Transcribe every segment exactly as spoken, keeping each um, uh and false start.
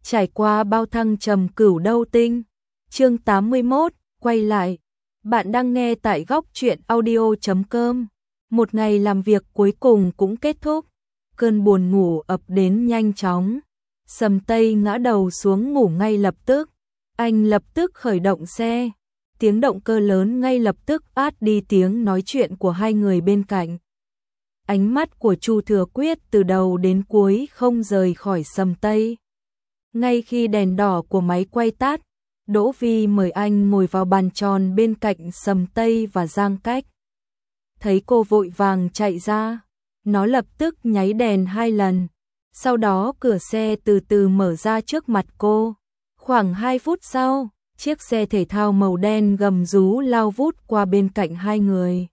trải qua bao thăng trầm cửu đâu tinh. Chương tám mươi mốt, quay lại. Bạn đang nghe tại góc truyện audio chấm com. Một ngày làm việc cuối cùng cũng kết thúc. Cơn buồn ngủ ập đến nhanh chóng. Sầm Tây ngã đầu xuống ngủ ngay lập tức. Anh lập tức khởi động xe. Tiếng động cơ lớn ngay lập tức át đi tiếng nói chuyện của hai người bên cạnh. Ánh mắt của Chu Thừa Quyết từ đầu đến cuối không rời khỏi Sầm Tây. Ngay khi đèn đỏ của máy quay tắt, Đỗ Vi mời anh ngồi vào bàn tròn bên cạnh Sầm Tây và Giang Cách. Thấy cô vội vàng chạy ra, nó lập tức nháy đèn hai lần. Sau đó cửa xe từ từ mở ra trước mặt cô. Khoảng hai phút sau, chiếc xe thể thao màu đen gầm rú lao vút qua bên cạnh hai người.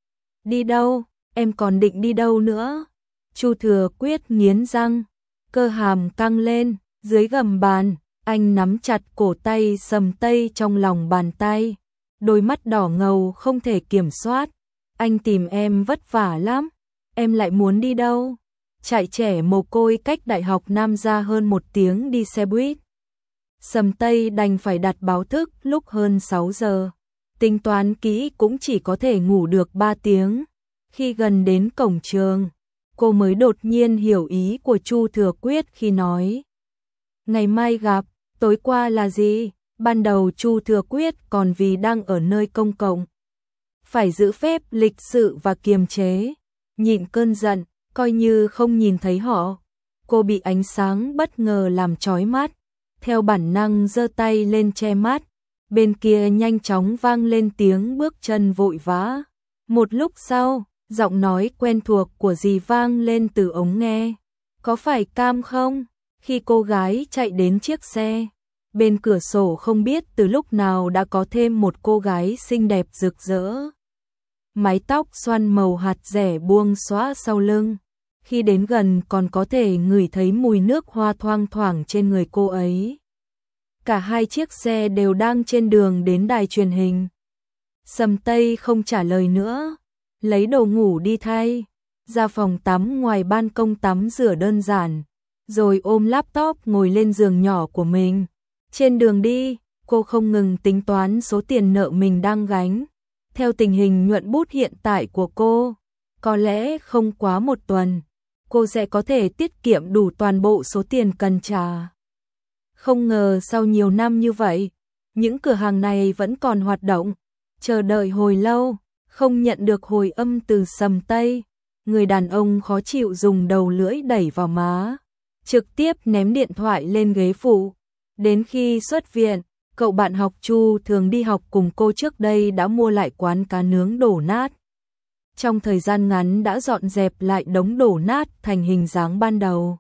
Đi đâu? Em còn định đi đâu nữa? Chu Thừa Quyết nghiến răng, cơ hàm căng lên, dưới gầm bàn, anh nắm chặt cổ tay Sầm Tây trong lòng bàn tay, đôi mắt đỏ ngầu không thể kiểm soát. Anh tìm em vất vả lắm, em lại muốn đi đâu? Chạy trẻ mồ côi cách Đại học Nam ra hơn một tiếng đi xe buýt. Sầm Tây đành phải đặt báo thức lúc hơn sáu giờ. Tính toán kỹ cũng chỉ có thể ngủ được ba tiếng. Khi gần đến cổng trường, cô mới đột nhiên hiểu ý của Chu Thừa Quyết khi nói: ngày mai gặp. Tối qua là gì? Ban đầu Chu Thừa Quyết còn vì đang ở nơi công cộng, phải giữ phép lịch sự và kiềm chế, nhịn cơn giận, coi như không nhìn thấy họ. Cô bị ánh sáng bất ngờ làm chói mắt, theo bản năng giơ tay lên che mắt. Bên kia nhanh chóng vang lên tiếng bước chân vội vã. Một lúc sau, giọng nói quen thuộc của dì vang lên từ ống nghe. Có phải Cam không? Khi cô gái chạy đến chiếc xe, bên cửa sổ không biết từ lúc nào đã có thêm một cô gái xinh đẹp rực rỡ. Mái tóc xoăn màu hạt dẻ buông xõa sau lưng. Khi đến gần còn có thể ngửi thấy mùi nước hoa thoang thoảng trên người cô ấy. Cả hai chiếc xe đều đang trên đường đến đài truyền hình. Sầm Tây không trả lời nữa, lấy đồ ngủ đi thay, ra phòng tắm ngoài ban công tắm rửa đơn giản, rồi ôm laptop ngồi lên giường nhỏ của mình. Trên đường đi, cô không ngừng tính toán số tiền nợ mình đang gánh. Theo tình hình nhuận bút hiện tại của cô, có lẽ không quá một tuần, cô sẽ có thể tiết kiệm đủ toàn bộ số tiền cần trả. Không ngờ sau nhiều năm như vậy, những cửa hàng này vẫn còn hoạt động. Chờ đợi hồi lâu, không nhận được hồi âm từ Sầm Tây. Người đàn ông khó chịu dùng đầu lưỡi đẩy vào má, trực tiếp ném điện thoại lên ghế phụ. Đến khi xuất viện, cậu bạn học Chu thường đi học cùng cô trước đây đã mua lại quán cá nướng đổ nát. Trong thời gian ngắn đã dọn dẹp lại đống đổ nát thành hình dáng ban đầu.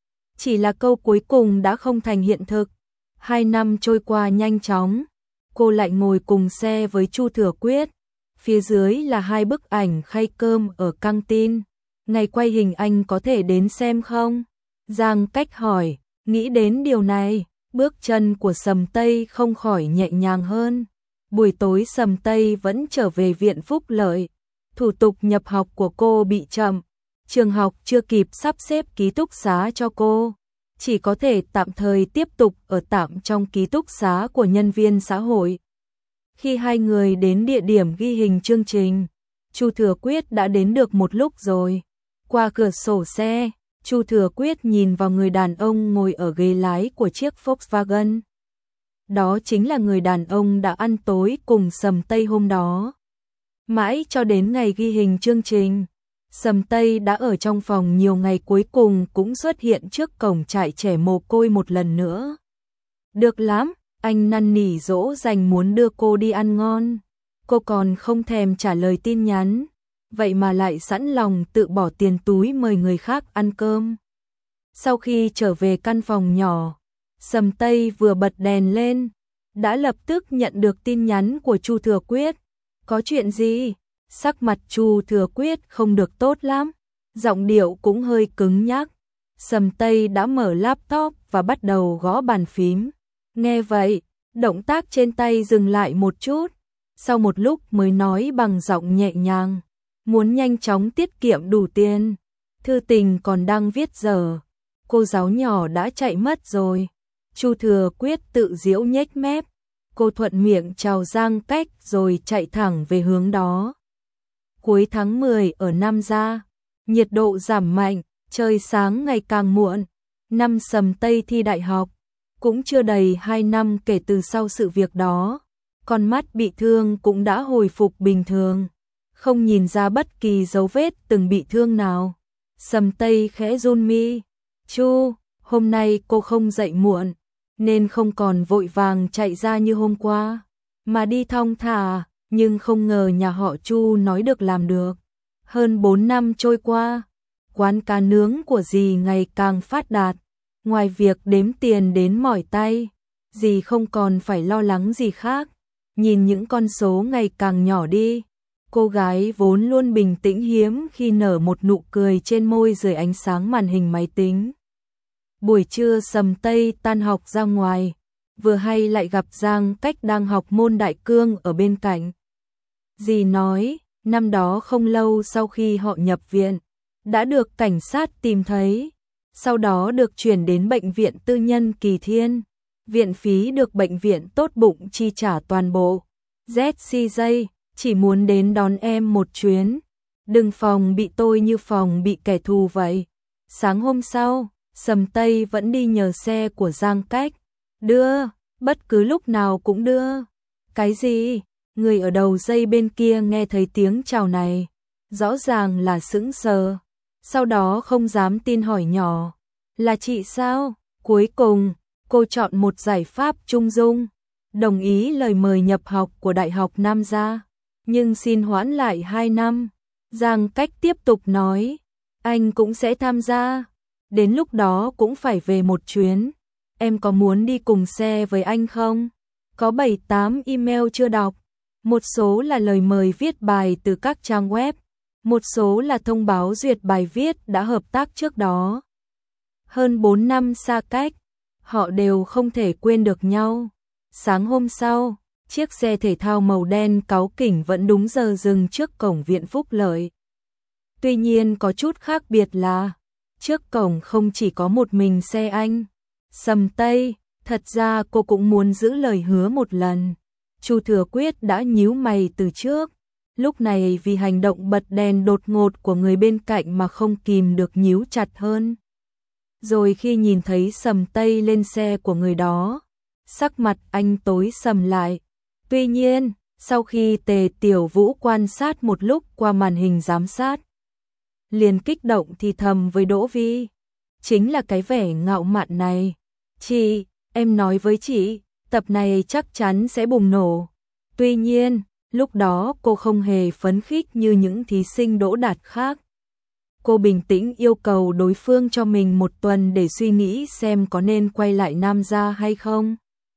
Chỉ là câu cuối cùng đã không thành hiện thực. Hai năm trôi qua nhanh chóng, cô lại ngồi cùng xe với Chu Thừa Quyết. Phía dưới là hai bức ảnh khay cơm ở căng tin. Ngày quay hình anh có thể đến xem không? Giang Cách hỏi. Nghĩ đến điều này, bước chân của Sầm Tây không khỏi nhẹ nhàng hơn. Buổi tối Sầm Tây vẫn trở về viện phúc lợi. Thủ tục nhập học của cô bị chậm. Trường học chưa kịp sắp xếp ký túc xá cho cô, chỉ có thể tạm thời tiếp tục ở tạm trong ký túc xá của nhân viên xã hội. Khi hai người đến địa điểm ghi hình chương trình, Chu Thừa Quyết đã đến được một lúc rồi. Qua cửa sổ xe, Chu Thừa Quyết nhìn vào người đàn ông ngồi ở ghế lái của chiếc Volkswagen. Đó chính là người đàn ông đã ăn tối cùng Sầm Tây hôm đó. Mãi cho đến ngày ghi hình chương trình, Sầm Tây đã ở trong phòng nhiều ngày, cuối cùng cũng xuất hiện trước cổng trại trẻ mồ côi một lần nữa. Được lắm, anh năn nỉ dỗ dành muốn đưa cô đi ăn ngon. Cô còn không thèm trả lời tin nhắn, vậy mà lại sẵn lòng tự bỏ tiền túi mời người khác ăn cơm. Sau khi trở về căn phòng nhỏ, Sầm Tây vừa bật đèn lên, đã lập tức nhận được tin nhắn của Chu Thừa Quyết. Có chuyện gì? Sắc mặt Chu Thừa Quyết không được tốt lắm, giọng điệu cũng hơi cứng nhắc. Sầm Tây đã mở laptop và bắt đầu gõ bàn phím. Nghe vậy, động tác trên tay dừng lại một chút, sau một lúc mới nói bằng giọng nhẹ nhàng, muốn nhanh chóng tiết kiệm đủ tiền. Thư tình còn đang viết dở, cô giáo nhỏ đã chạy mất rồi. Chu Thừa Quyết tự giễu nhếch mép, cô thuận miệng chào Giang Cách rồi chạy thẳng về hướng đó. Cuối tháng mười ở Nam Gia, nhiệt độ giảm mạnh, trời sáng ngày càng muộn. Năm Sầm Tây thi đại học, cũng chưa đầy hai năm kể từ sau sự việc đó, con mắt bị thương cũng đã hồi phục bình thường, không nhìn ra bất kỳ dấu vết từng bị thương nào. Sầm Tây khẽ run mi, Chu, hôm nay cô không dậy muộn, nên không còn vội vàng chạy ra như hôm qua, mà đi thong thả, nhưng không ngờ nhà họ Chu nói được làm được. Hơn bốn năm trôi qua, quán cá nướng của dì ngày càng phát đạt, ngoài việc đếm tiền đến mỏi tay, dì không còn phải lo lắng gì khác. Nhìn những con số ngày càng nhỏ đi, cô gái vốn luôn bình tĩnh hiếm khi nở một nụ cười trên môi dưới ánh sáng màn hình máy tính. Buổi trưa Sầm Tây tan học ra ngoài, vừa hay lại gặp Giang Cách đang học môn đại cương ở bên cạnh. Dì nói, năm đó không lâu sau khi họ nhập viện, đã được cảnh sát tìm thấy, sau đó được chuyển đến bệnh viện tư nhân Kỳ Thiên. Viện phí được bệnh viện tốt bụng chi trả toàn bộ. Z C J chỉ muốn đến đón em một chuyến, đừng phòng bị tôi như phòng bị kẻ thù vậy. Sáng hôm sau, Sầm Tây vẫn đi nhờ xe của Giang Cách, đưa, bất cứ lúc nào cũng đưa. Cái gì? Người ở đầu dây bên kia nghe thấy tiếng chào này, rõ ràng là sững sờ, sau đó không dám tin hỏi nhỏ, là chị sao? Cuối cùng, cô chọn một giải pháp trung dung, đồng ý lời mời nhập học của Đại học Nam Gia, nhưng xin hoãn lại hai năm. Giang Cách tiếp tục nói, anh cũng sẽ tham gia, đến lúc đó cũng phải về một chuyến, em có muốn đi cùng xe với anh không? Có bảy tám email chưa đọc, một số là lời mời viết bài từ các trang web, một số là thông báo duyệt bài viết đã hợp tác trước đó. Hơn bốn năm xa cách, họ đều không thể quên được nhau. Sáng hôm sau, chiếc xe thể thao màu đen cáu kỉnh vẫn đúng giờ dừng trước cổng viện Phúc Lợi. Tuy nhiên có chút khác biệt là, trước cổng không chỉ có một mình xe anh. Sầm Tây, thật ra cô cũng muốn giữ lời hứa một lần. Chu Thừa Quyết đã nhíu mày từ trước, lúc này vì hành động bật đèn đột ngột của người bên cạnh mà không kìm được nhíu chặt hơn. Rồi khi nhìn thấy Sầm Tây lên xe của người đó, sắc mặt anh tối sầm lại. Tuy nhiên, sau khi Tề Tiểu Vũ quan sát một lúc qua màn hình giám sát, liền kích động thì thầm với Đỗ Vi, chính là cái vẻ ngạo mạn này. Chị, em nói với chị, tập này chắc chắn sẽ bùng nổ. Tuy nhiên, lúc đó cô không hề phấn khích như những thí sinh đỗ đạt khác. Cô bình tĩnh yêu cầu đối phương cho mình một tuần để suy nghĩ xem có nên quay lại Nam Gia hay không.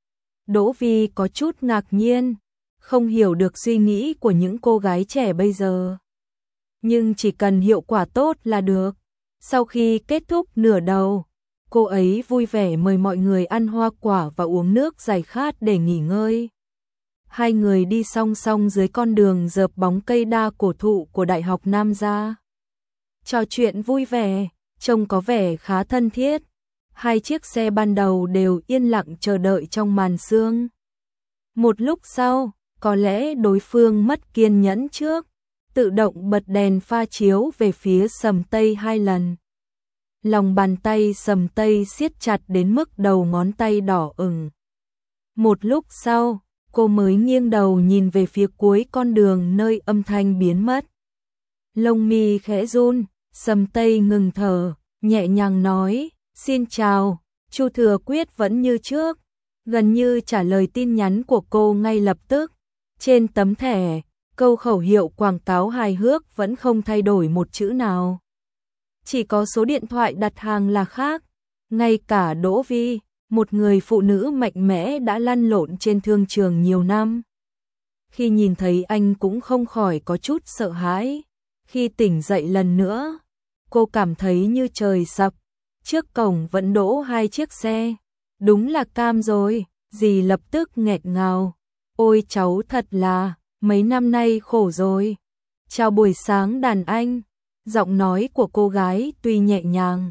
Đỗ Vi có chút ngạc nhiên, không hiểu được suy nghĩ của những cô gái trẻ bây giờ. Nhưng chỉ cần hiệu quả tốt là được. Sau khi kết thúc nửa đầu, cô ấy vui vẻ mời mọi người ăn hoa quả và uống nước giải khát để nghỉ ngơi. Hai người đi song song dưới con đường dợp bóng cây đa cổ thụ của Đại học Nam Gia. Trò chuyện vui vẻ, trông có vẻ khá thân thiết. Hai chiếc xe ban đầu đều yên lặng chờ đợi trong màn sương. Một lúc sau, có lẽ đối phương mất kiên nhẫn trước, tự động bật đèn pha chiếu về phía Sầm Tây hai lần. Lòng bàn tay Sầm Tây siết chặt đến mức đầu ngón tay đỏ ửng. Một lúc sau, cô mới nghiêng đầu nhìn về phía cuối con đường nơi âm thanh biến mất. Lông mi khẽ run, Sầm Tây ngừng thở, nhẹ nhàng nói, xin chào. Chu Thừa Quyết vẫn như trước, gần như trả lời tin nhắn của cô ngay lập tức. Trên tấm thẻ, câu khẩu hiệu quảng cáo hài hước vẫn không thay đổi một chữ nào. Chỉ có số điện thoại đặt hàng là khác. Ngay cả Đỗ Vi, một người phụ nữ mạnh mẽ đã lăn lộn trên thương trường nhiều năm, khi nhìn thấy anh cũng không khỏi có chút sợ hãi. Khi tỉnh dậy lần nữa, cô cảm thấy như trời sập. Trước cổng vẫn đỗ hai chiếc xe. Đúng là cam rồi, dì lập tức nghẹt ngào. Ôi cháu thật là, mấy năm nay khổ rồi. Chào buổi sáng đàn anh. Giọng nói của cô gái tuy nhẹ nhàng,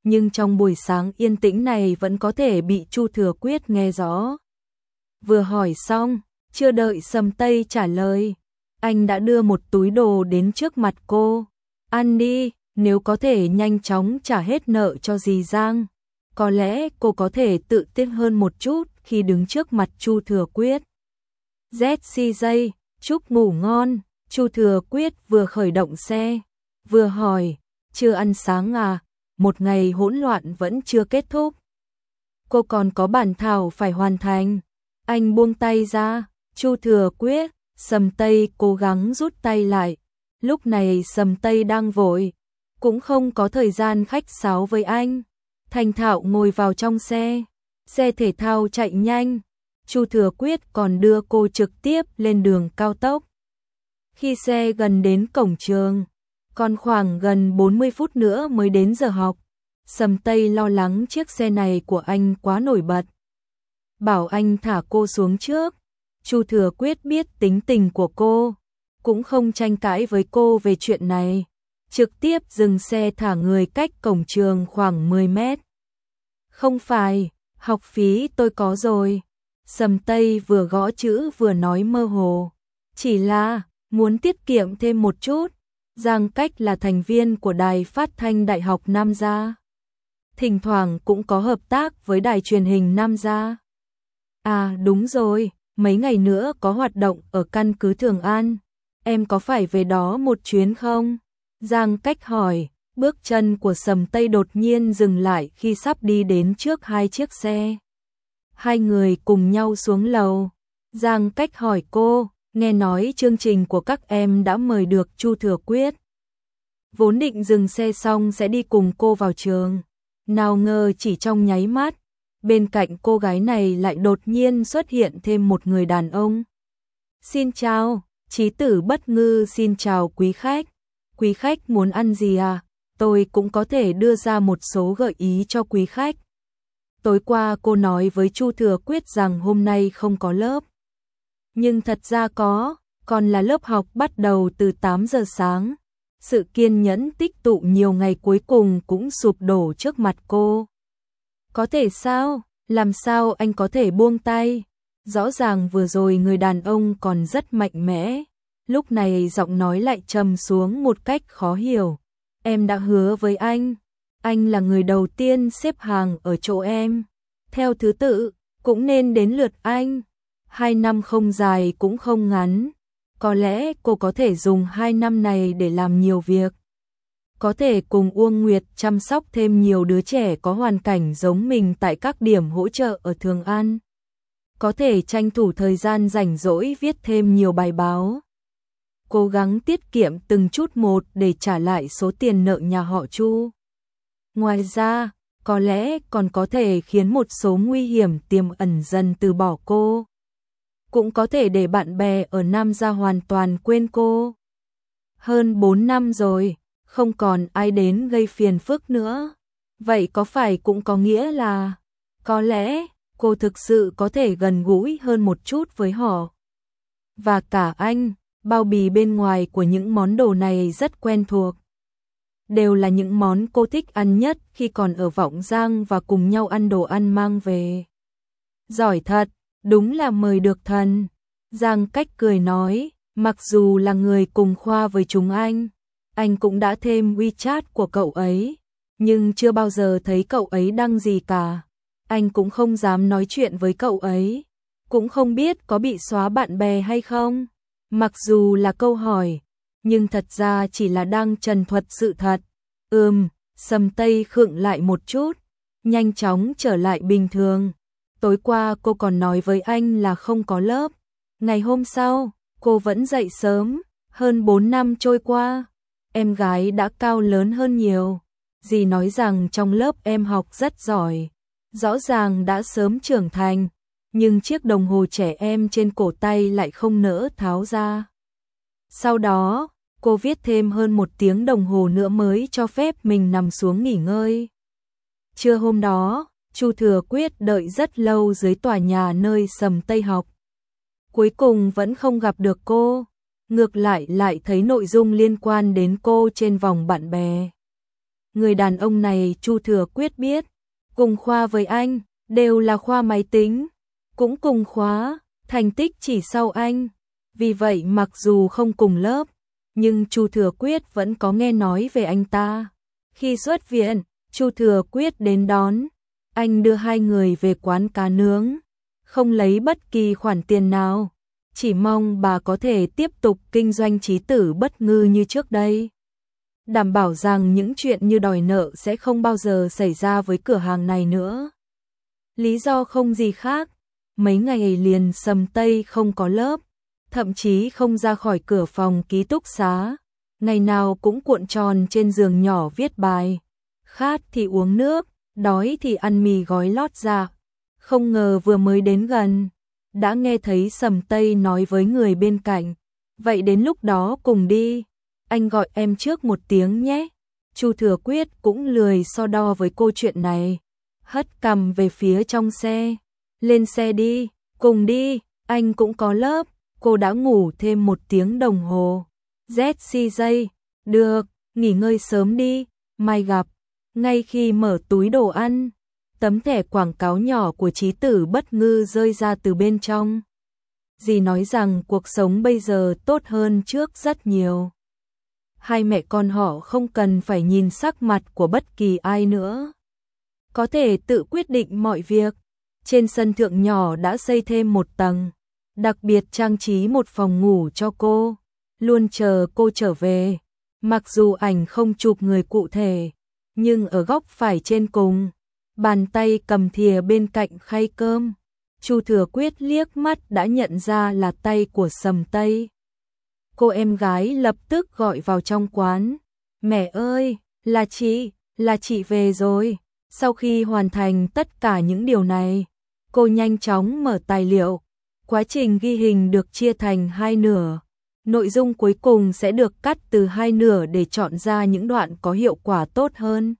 nhưng trong buổi sáng yên tĩnh này vẫn có thể bị Chu Thừa Quyết nghe rõ. Vừa hỏi xong, chưa đợi Sầm Tây trả lời, anh đã đưa một túi đồ đến trước mặt cô. Ăn đi, nếu có thể nhanh chóng trả hết nợ cho dì Giang, có lẽ cô có thể tự tin hơn một chút khi đứng trước mặt Chu Thừa Quyết. dét xê gi, chúc ngủ ngon. Chu Thừa Quyết vừa khởi động xe, vừa hỏi, chưa ăn sáng à, một ngày hỗn loạn vẫn chưa kết thúc. Cô còn có bản thảo phải hoàn thành. Anh buông tay ra, Chu Thừa Quyết, Sầm Tây cố gắng rút tay lại. Lúc này Sầm Tây đang vội, cũng không có thời gian khách sáo với anh. Thành thạo ngồi vào trong xe, xe thể thao chạy nhanh. Chu Thừa Quyết còn đưa cô trực tiếp lên đường cao tốc. Khi xe gần đến cổng trường, còn khoảng gần bốn mươi phút nữa mới đến giờ học, Sầm Tây lo lắng chiếc xe này của anh quá nổi bật, bảo anh thả cô xuống trước. Chu Thừa Quyết biết tính tình của cô, cũng không tranh cãi với cô về chuyện này, trực tiếp dừng xe thả người cách cổng trường khoảng mười mét. Không phải, học phí tôi có rồi. Sầm Tây vừa gõ chữ vừa nói mơ hồ, chỉ là muốn tiết kiệm thêm một chút. Giang Cách là thành viên của Đài Phát thanh Đại học Nam Gia, thỉnh thoảng cũng có hợp tác với đài truyền hình Nam Gia. À đúng rồi, mấy ngày nữa có hoạt động ở căn cứ Thường An, em có phải về đó một chuyến không? Giang Cách hỏi. Bước chân của Sầm Tây đột nhiên dừng lại khi sắp đi đến trước hai chiếc xe. Hai người cùng nhau xuống lầu. Giang Cách hỏi cô, nghe nói chương trình của các em đã mời được Chu Thừa Quyết. Vốn định dừng xe xong sẽ đi cùng cô vào trường, nào ngờ chỉ trong nháy mắt, bên cạnh cô gái này lại đột nhiên xuất hiện thêm một người đàn ông. Xin chào, Chí Tử Bất Ngư xin chào quý khách. Quý khách muốn ăn gì à? Tôi cũng có thể đưa ra một số gợi ý cho quý khách. Tối qua cô nói với Chu Thừa Quyết rằng hôm nay không có lớp. Nhưng thật ra có, còn là lớp học bắt đầu từ tám giờ sáng. Sự kiên nhẫn tích tụ nhiều ngày cuối cùng cũng sụp đổ trước mặt cô. Có thể sao? Làm sao anh có thể buông tay? Rõ ràng vừa rồi người đàn ông còn rất mạnh mẽ, lúc này giọng nói lại trầm xuống một cách khó hiểu. Em đã hứa với anh, anh là người đầu tiên xếp hàng ở chỗ em. Theo thứ tự, cũng nên đến lượt anh. Hai năm không dài cũng không ngắn. Có lẽ cô có thể dùng hai năm này để làm nhiều việc. Có thể cùng Uông Nguyệt chăm sóc thêm nhiều đứa trẻ có hoàn cảnh giống mình tại các điểm hỗ trợ ở Thường An. Có thể tranh thủ thời gian rảnh rỗi viết thêm nhiều bài báo. Cố gắng tiết kiệm từng chút một để trả lại số tiền nợ nhà họ Chu. Ngoài ra, có lẽ còn có thể khiến một số nguy hiểm tiềm ẩn dần từ bỏ cô. Cũng có thể để bạn bè ở Nam Gia hoàn toàn quên cô. Hơn bốn năm rồi, không còn ai đến gây phiền phức nữa. Vậy có phải cũng có nghĩa là, có lẽ, cô thực sự có thể gần gũi hơn một chút với họ. Và cả anh, bao bì bên ngoài của những món đồ này rất quen thuộc. Đều là những món cô thích ăn nhất khi còn ở Vọng Giang và cùng nhau ăn đồ ăn mang về. Giỏi thật, đúng là mời được thần. Giang Cách cười nói, mặc dù là người cùng khoa với chúng anh, anh cũng đã thêm WeChat của cậu ấy, nhưng chưa bao giờ thấy cậu ấy đăng gì cả. Anh cũng không dám nói chuyện với cậu ấy, cũng không biết có bị xóa bạn bè hay không. Mặc dù là câu hỏi, nhưng thật ra chỉ là đang trần thuật sự thật. Ừm, Sầm Tây khựng lại một chút, nhanh chóng trở lại bình thường. Tối qua cô còn nói với anh là không có lớp. Ngày hôm sau, cô vẫn dậy sớm. Hơn bốn năm trôi qua, em gái đã cao lớn hơn nhiều. Dì nói rằng trong lớp em học rất giỏi, rõ ràng đã sớm trưởng thành, nhưng chiếc đồng hồ trẻ em trên cổ tay lại không nỡ tháo ra. Sau đó, cô viết thêm hơn một tiếng đồng hồ nữa mới cho phép mình nằm xuống nghỉ ngơi. Trưa hôm đó, Chu Thừa Quyết đợi rất lâu dưới tòa nhà nơi Sầm Tây học. Cuối cùng vẫn không gặp được cô, ngược lại lại thấy nội dung liên quan đến cô trên vòng bạn bè. người đàn ông này Chu Thừa Quyết biết, cùng khoa với anh, đều là khoa máy tính, cũng cùng khóa, thành tích chỉ sau anh. Vì vậy mặc dù không cùng lớp, nhưng Chu Thừa Quyết vẫn có nghe nói về anh ta. Khi xuất viện, Chu Thừa Quyết đến đón, anh đưa hai người về quán cá nướng, không lấy bất kỳ khoản tiền nào, chỉ mong bà có thể tiếp tục kinh doanh Chí Tử Bất Ngư như trước đây. Đảm bảo rằng những chuyện như đòi nợ sẽ không bao giờ xảy ra với cửa hàng này nữa. Lý do không gì khác, mấy ngày liền Sầm Tây không có lớp, thậm chí không ra khỏi cửa phòng ký túc xá, ngày nào cũng cuộn tròn trên giường nhỏ viết bài, khát thì uống nước, đói thì ăn mì gói lót dạ. Không ngờ vừa mới đến gần, đã nghe thấy Sầm Tây nói với người bên cạnh, vậy đến lúc đó cùng đi, anh gọi em trước một tiếng nhé. Chu Thừa Quyết cũng lười so đo với cô chuyện này, hất cằm về phía trong xe, lên xe đi, cùng đi, anh cũng có lớp, cô đã ngủ thêm một tiếng đồng hồ. Z C J, được, nghỉ ngơi sớm đi, mai gặp. Ngay khi mở túi đồ ăn, tấm thẻ quảng cáo nhỏ của Chí Tử Bất Ngư rơi ra từ bên trong. Dì nói rằng cuộc sống bây giờ tốt hơn trước rất nhiều. Hai mẹ con họ không cần phải nhìn sắc mặt của bất kỳ ai nữa, có thể tự quyết định mọi việc. Trên sân thượng nhỏ đã xây thêm một tầng, đặc biệt trang trí một phòng ngủ cho cô, luôn chờ cô trở về. Mặc dù ảnh không chụp người cụ thể, nhưng ở góc phải trên cùng, bàn tay cầm thìa bên cạnh khay cơm, Chu Thừa Quyết liếc mắt đã nhận ra là tay của Sầm Tây. Cô em gái lập tức gọi vào trong quán, mẹ ơi, là chị, là chị về rồi. Sau khi hoàn thành tất cả những điều này, cô nhanh chóng mở tài liệu. Quá trình ghi hình được chia thành hai nửa, nội dung cuối cùng sẽ được cắt từ hai nửa để chọn ra những đoạn có hiệu quả tốt hơn.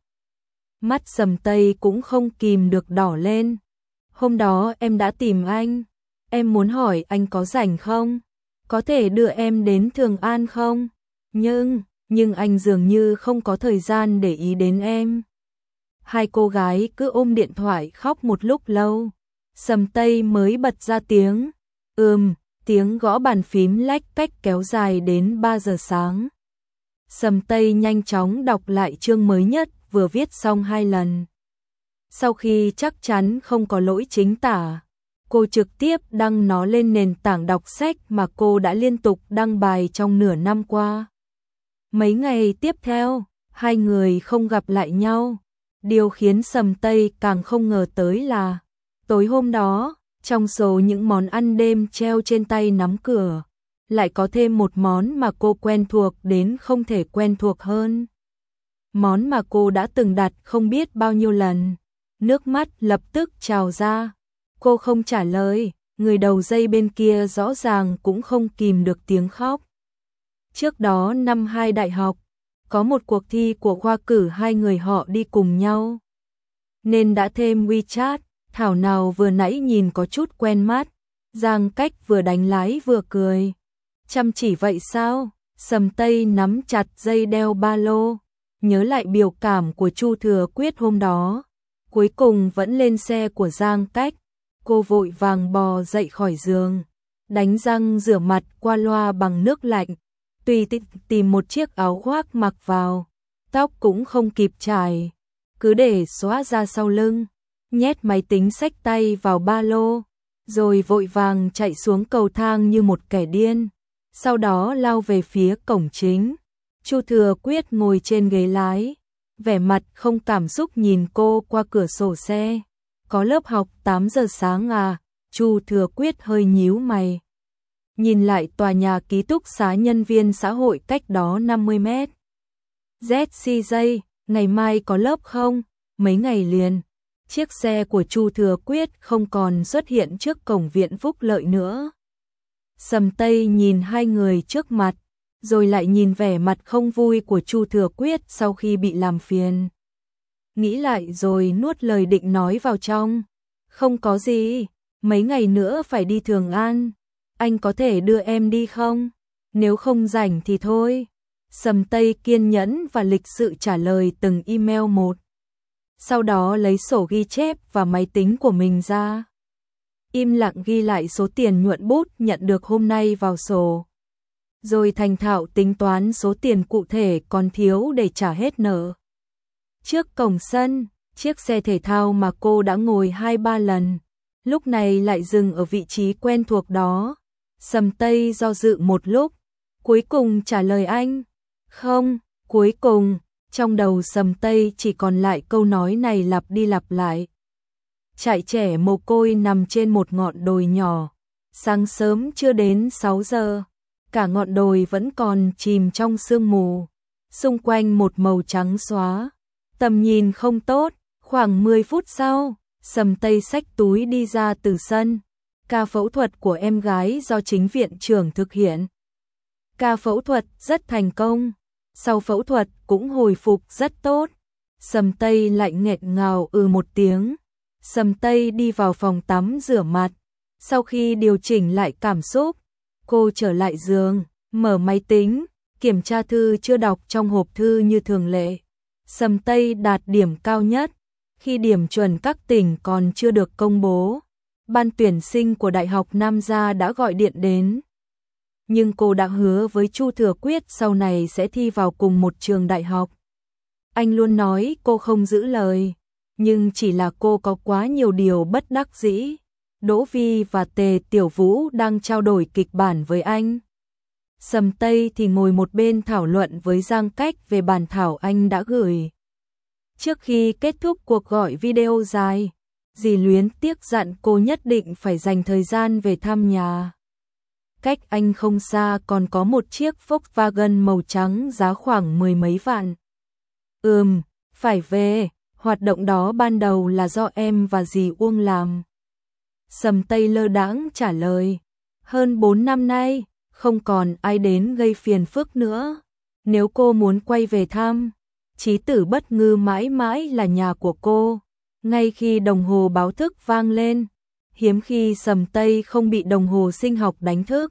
Mắt Sầm Tây cũng không kìm được đỏ lên. Hôm đó em đã tìm anh, em muốn hỏi anh có rảnh không? Có thể đưa em đến Thường An không? Nhưng, nhưng anh dường như không có thời gian để ý đến em. Hai cô gái cứ ôm điện thoại khóc một lúc lâu. Sầm Tây mới bật ra tiếng, ừm, tiếng gõ bàn phím lách cách kéo dài đến ba giờ sáng. Sầm Tây nhanh chóng đọc lại chương mới nhất vừa viết xong hai lần. Sau khi chắc chắn không có lỗi chính tả, cô trực tiếp đăng nó lên nền tảng đọc sách mà cô đã liên tục đăng bài trong nửa năm qua. Mấy ngày tiếp theo, hai người không gặp lại nhau. Điều khiến Sầm Tây càng không ngờ tới là, tối hôm đó, trong số những món ăn đêm treo trên tay nắm cửa, lại có thêm một món mà cô quen thuộc đến không thể quen thuộc hơn. Món mà cô đã từng đặt không biết bao nhiêu lần. Nước mắt lập tức trào ra. Cô không trả lời, người đầu dây bên kia rõ ràng cũng không kìm được tiếng khóc. Trước đó năm hai đại học, có một cuộc thi của khoa cử hai người họ đi cùng nhau, nên đã thêm WeChat. Thảo nào vừa nãy nhìn có chút quen mắt, Giang Cách vừa đánh lái vừa cười. Chăm chỉ vậy sao? Sầm Tây nắm chặt dây đeo ba lô, nhớ lại biểu cảm của Chu Thừa Quyết hôm đó. Cuối cùng vẫn lên xe của Giang Cách, cô vội vàng bò dậy khỏi giường, đánh răng rửa mặt qua loa bằng nước lạnh, tùy tiện tìm một chiếc áo khoác mặc vào, tóc cũng không kịp chải, cứ để xóa ra sau lưng, nhét máy tính xách tay vào ba lô, rồi vội vàng chạy xuống cầu thang như một kẻ điên, sau đó lao về phía cổng chính. Chu Thừa Quyết ngồi trên ghế lái, vẻ mặt không cảm xúc nhìn cô qua cửa sổ xe. Có lớp học tám giờ sáng à? Chu Thừa Quyết hơi nhíu mày. Nhìn lại tòa nhà ký túc xá nhân viên xã hội cách đó năm mươi mét. Z C J, ngày mai có lớp không? Mấy ngày liền, chiếc xe của Chu Thừa Quyết không còn xuất hiện trước cổng viện Phúc Lợi nữa. Sầm Tây nhìn hai người trước mặt, rồi lại nhìn vẻ mặt không vui của Chu Thừa Quyết sau khi bị làm phiền. Nghĩ lại rồi nuốt lời định nói vào trong. Không có gì, mấy ngày nữa phải đi Thường An. Anh có thể đưa em đi không? Nếu không rảnh thì thôi. Sầm Tây kiên nhẫn và lịch sự trả lời từng email một. Sau đó lấy sổ ghi chép và máy tính của mình ra. Im lặng ghi lại số tiền nhuận bút nhận được hôm nay vào sổ. Rồi thành thạo tính toán số tiền cụ thể còn thiếu để trả hết nợ. Trước cổng sân, chiếc xe thể thao mà cô đã ngồi hai ba lần, lúc này lại dừng ở vị trí quen thuộc đó. Sầm Tây do dự một lúc, cuối cùng trả lời anh. Không, cuối cùng, trong đầu Sầm Tây chỉ còn lại câu nói này lặp đi lặp lại. Trại trẻ mồ côi nằm trên một ngọn đồi nhỏ. Sáng sớm chưa đến sáu giờ, cả ngọn đồi vẫn còn chìm trong sương mù. Xung quanh một màu trắng xóa, tầm nhìn không tốt. Khoảng mười phút sau, Sầm Tây xách túi đi ra từ sân. Ca phẫu thuật của em gái do chính viện trưởng thực hiện. Ca phẫu thuật rất thành công, sau phẫu thuật cũng hồi phục rất tốt. Sầm Tây lạnh nghẹt ngào ừ một tiếng. Sầm Tây đi vào phòng tắm rửa mặt. Sau khi điều chỉnh lại cảm xúc, cô trở lại giường, mở máy tính, kiểm tra thư chưa đọc trong hộp thư như thường lệ. Sầm Tây đạt điểm cao nhất. Khi điểm chuẩn các tỉnh còn chưa được công bố, ban tuyển sinh của Đại học Nam Gia đã gọi điện đến. Nhưng cô đã hứa với Chu Thừa Quyết sau này sẽ thi vào cùng một trường đại học. Anh luôn nói cô không giữ lời, nhưng chỉ là cô có quá nhiều điều bất đắc dĩ. Đỗ Vi và Tề Tiểu Vũ đang trao đổi kịch bản với anh. Sầm Tây thì ngồi một bên thảo luận với Giang Cách về bản thảo anh đã gửi. Trước khi kết thúc cuộc gọi video dài, dì Luyến tiếc dặn cô nhất định phải dành thời gian về thăm nhà. Cách anh không xa còn có một chiếc Volkswagen màu trắng giá khoảng mười mấy vạn. Ừm, phải về, hoạt động đó ban đầu là do em và dì Uông làm. Sầm Tây lơ đãng trả lời, hơn bốn năm nay, không còn ai đến gây phiền phức nữa. Nếu cô muốn quay về thăm, Chí Tử Bất Ngư mãi mãi là nhà của cô. Ngay khi đồng hồ báo thức vang lên, hiếm khi Sầm Tây không bị đồng hồ sinh học đánh thức.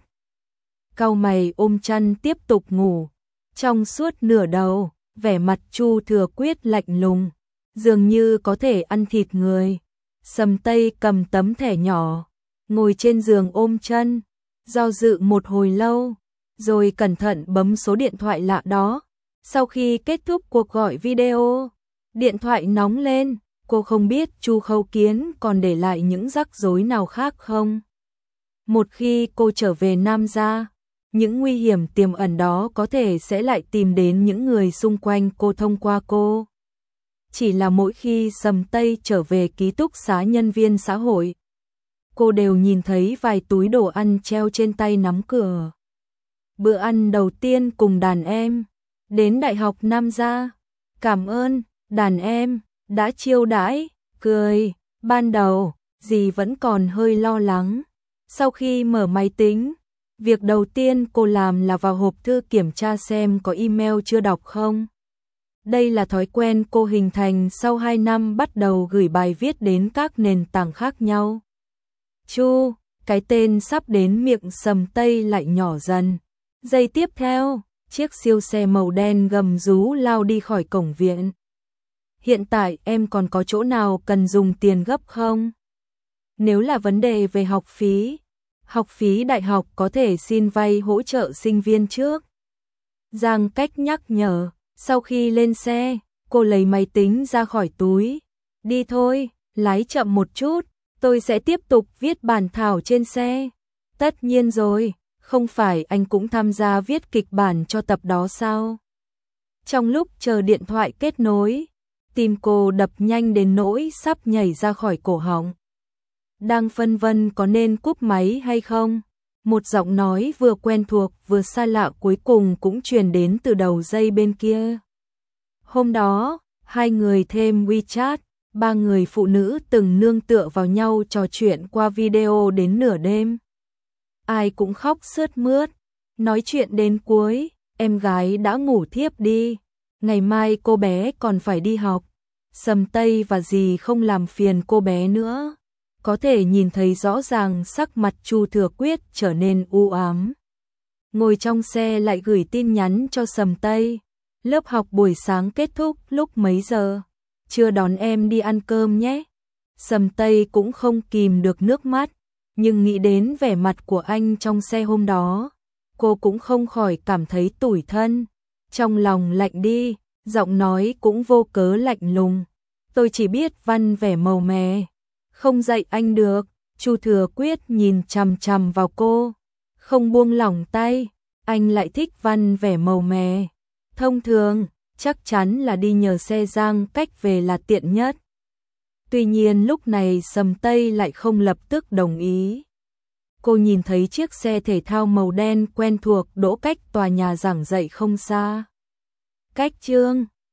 Cau mày ôm chăn tiếp tục ngủ. Trong suốt nửa đầu, vẻ mặt Chu Thừa Quyết lạnh lùng, dường như có thể ăn thịt người. Sầm Tây cầm tấm thẻ nhỏ, ngồi trên giường ôm chân, do dự một hồi lâu, rồi cẩn thận bấm số điện thoại lạ đó. Sau khi kết thúc cuộc gọi video, điện thoại nóng lên, cô không biết Chu Khâu Kiến còn để lại những rắc rối nào khác không. Một khi cô trở về Nam Gia, những nguy hiểm tiềm ẩn đó có thể sẽ lại tìm đến những người xung quanh cô thông qua cô. Chỉ là mỗi khi Sầm Tây trở về ký túc xá nhân viên xã hội, cô đều nhìn thấy vài túi đồ ăn treo trên tay nắm cửa. Bữa ăn đầu tiên cùng đàn em, đến Đại học Nam Gia. Cảm ơn, đàn em, đã chiêu đãi, cười. Ban đầu, dì vẫn còn hơi lo lắng. Sau khi mở máy tính, việc đầu tiên cô làm là vào hộp thư kiểm tra xem có email chưa đọc không. Đây là thói quen cô hình thành sau hai năm bắt đầu gửi bài viết đến các nền tảng khác nhau. Chu, cái tên sắp đến miệng Sầm Tây lại nhỏ dần. Giây tiếp theo, chiếc siêu xe màu đen gầm rú lao đi khỏi cổng viện. Hiện tại em còn có chỗ nào cần dùng tiền gấp không? Nếu là vấn đề về học phí, học phí đại học có thể xin vay hỗ trợ sinh viên trước. Giang Cách nhắc nhở. Sau khi lên xe, cô lấy máy tính ra khỏi túi. Đi thôi, lái chậm một chút, tôi sẽ tiếp tục viết bản thảo trên xe. Tất nhiên rồi, không phải anh cũng tham gia viết kịch bản cho tập đó sao? Trong lúc chờ điện thoại kết nối, tim cô đập nhanh đến nỗi sắp nhảy ra khỏi cổ họng. Đang phân vân có nên cúp máy hay không? Một giọng nói vừa quen thuộc vừa xa lạ cuối cùng cũng truyền đến từ đầu dây bên kia. Hôm đó, hai người thêm WeChat, ba người phụ nữ từng nương tựa vào nhau trò chuyện qua video đến nửa đêm. Ai cũng khóc sướt mướt, nói chuyện đến cuối, em gái đã ngủ thiếp đi. Ngày mai cô bé còn phải đi học. Sầm Tây và dì không làm phiền cô bé nữa. Có thể nhìn thấy rõ ràng sắc mặt Chu Thừa Quyết trở nên u ám. ngồi trong xe lại gửi tin nhắn cho Sầm Tây. Lớp học buổi sáng kết thúc lúc mấy giờ? Chưa đón em đi ăn cơm nhé. Sầm Tây cũng không kìm được nước mắt, nhưng nghĩ đến vẻ mặt của anh trong xe hôm đó, cô cũng không khỏi cảm thấy tủi thân. Trong lòng lạnh đi, giọng nói cũng vô cớ lạnh lùng. Tôi chỉ biết văn vẻ màu mè, không dạy anh được. Chu Thừa Quyết nhìn chằm chằm vào cô, không buông lỏng tay. Anh lại thích văn vẻ màu mè. Thông thường, chắc chắn là đi nhờ xe Giang Cách về là tiện nhất. Tuy nhiên lúc này Sầm Tây lại không lập tức đồng ý. Cô nhìn thấy chiếc xe thể thao màu đen quen thuộc đỗ cách tòa nhà giảng dạy không xa. Cách Trương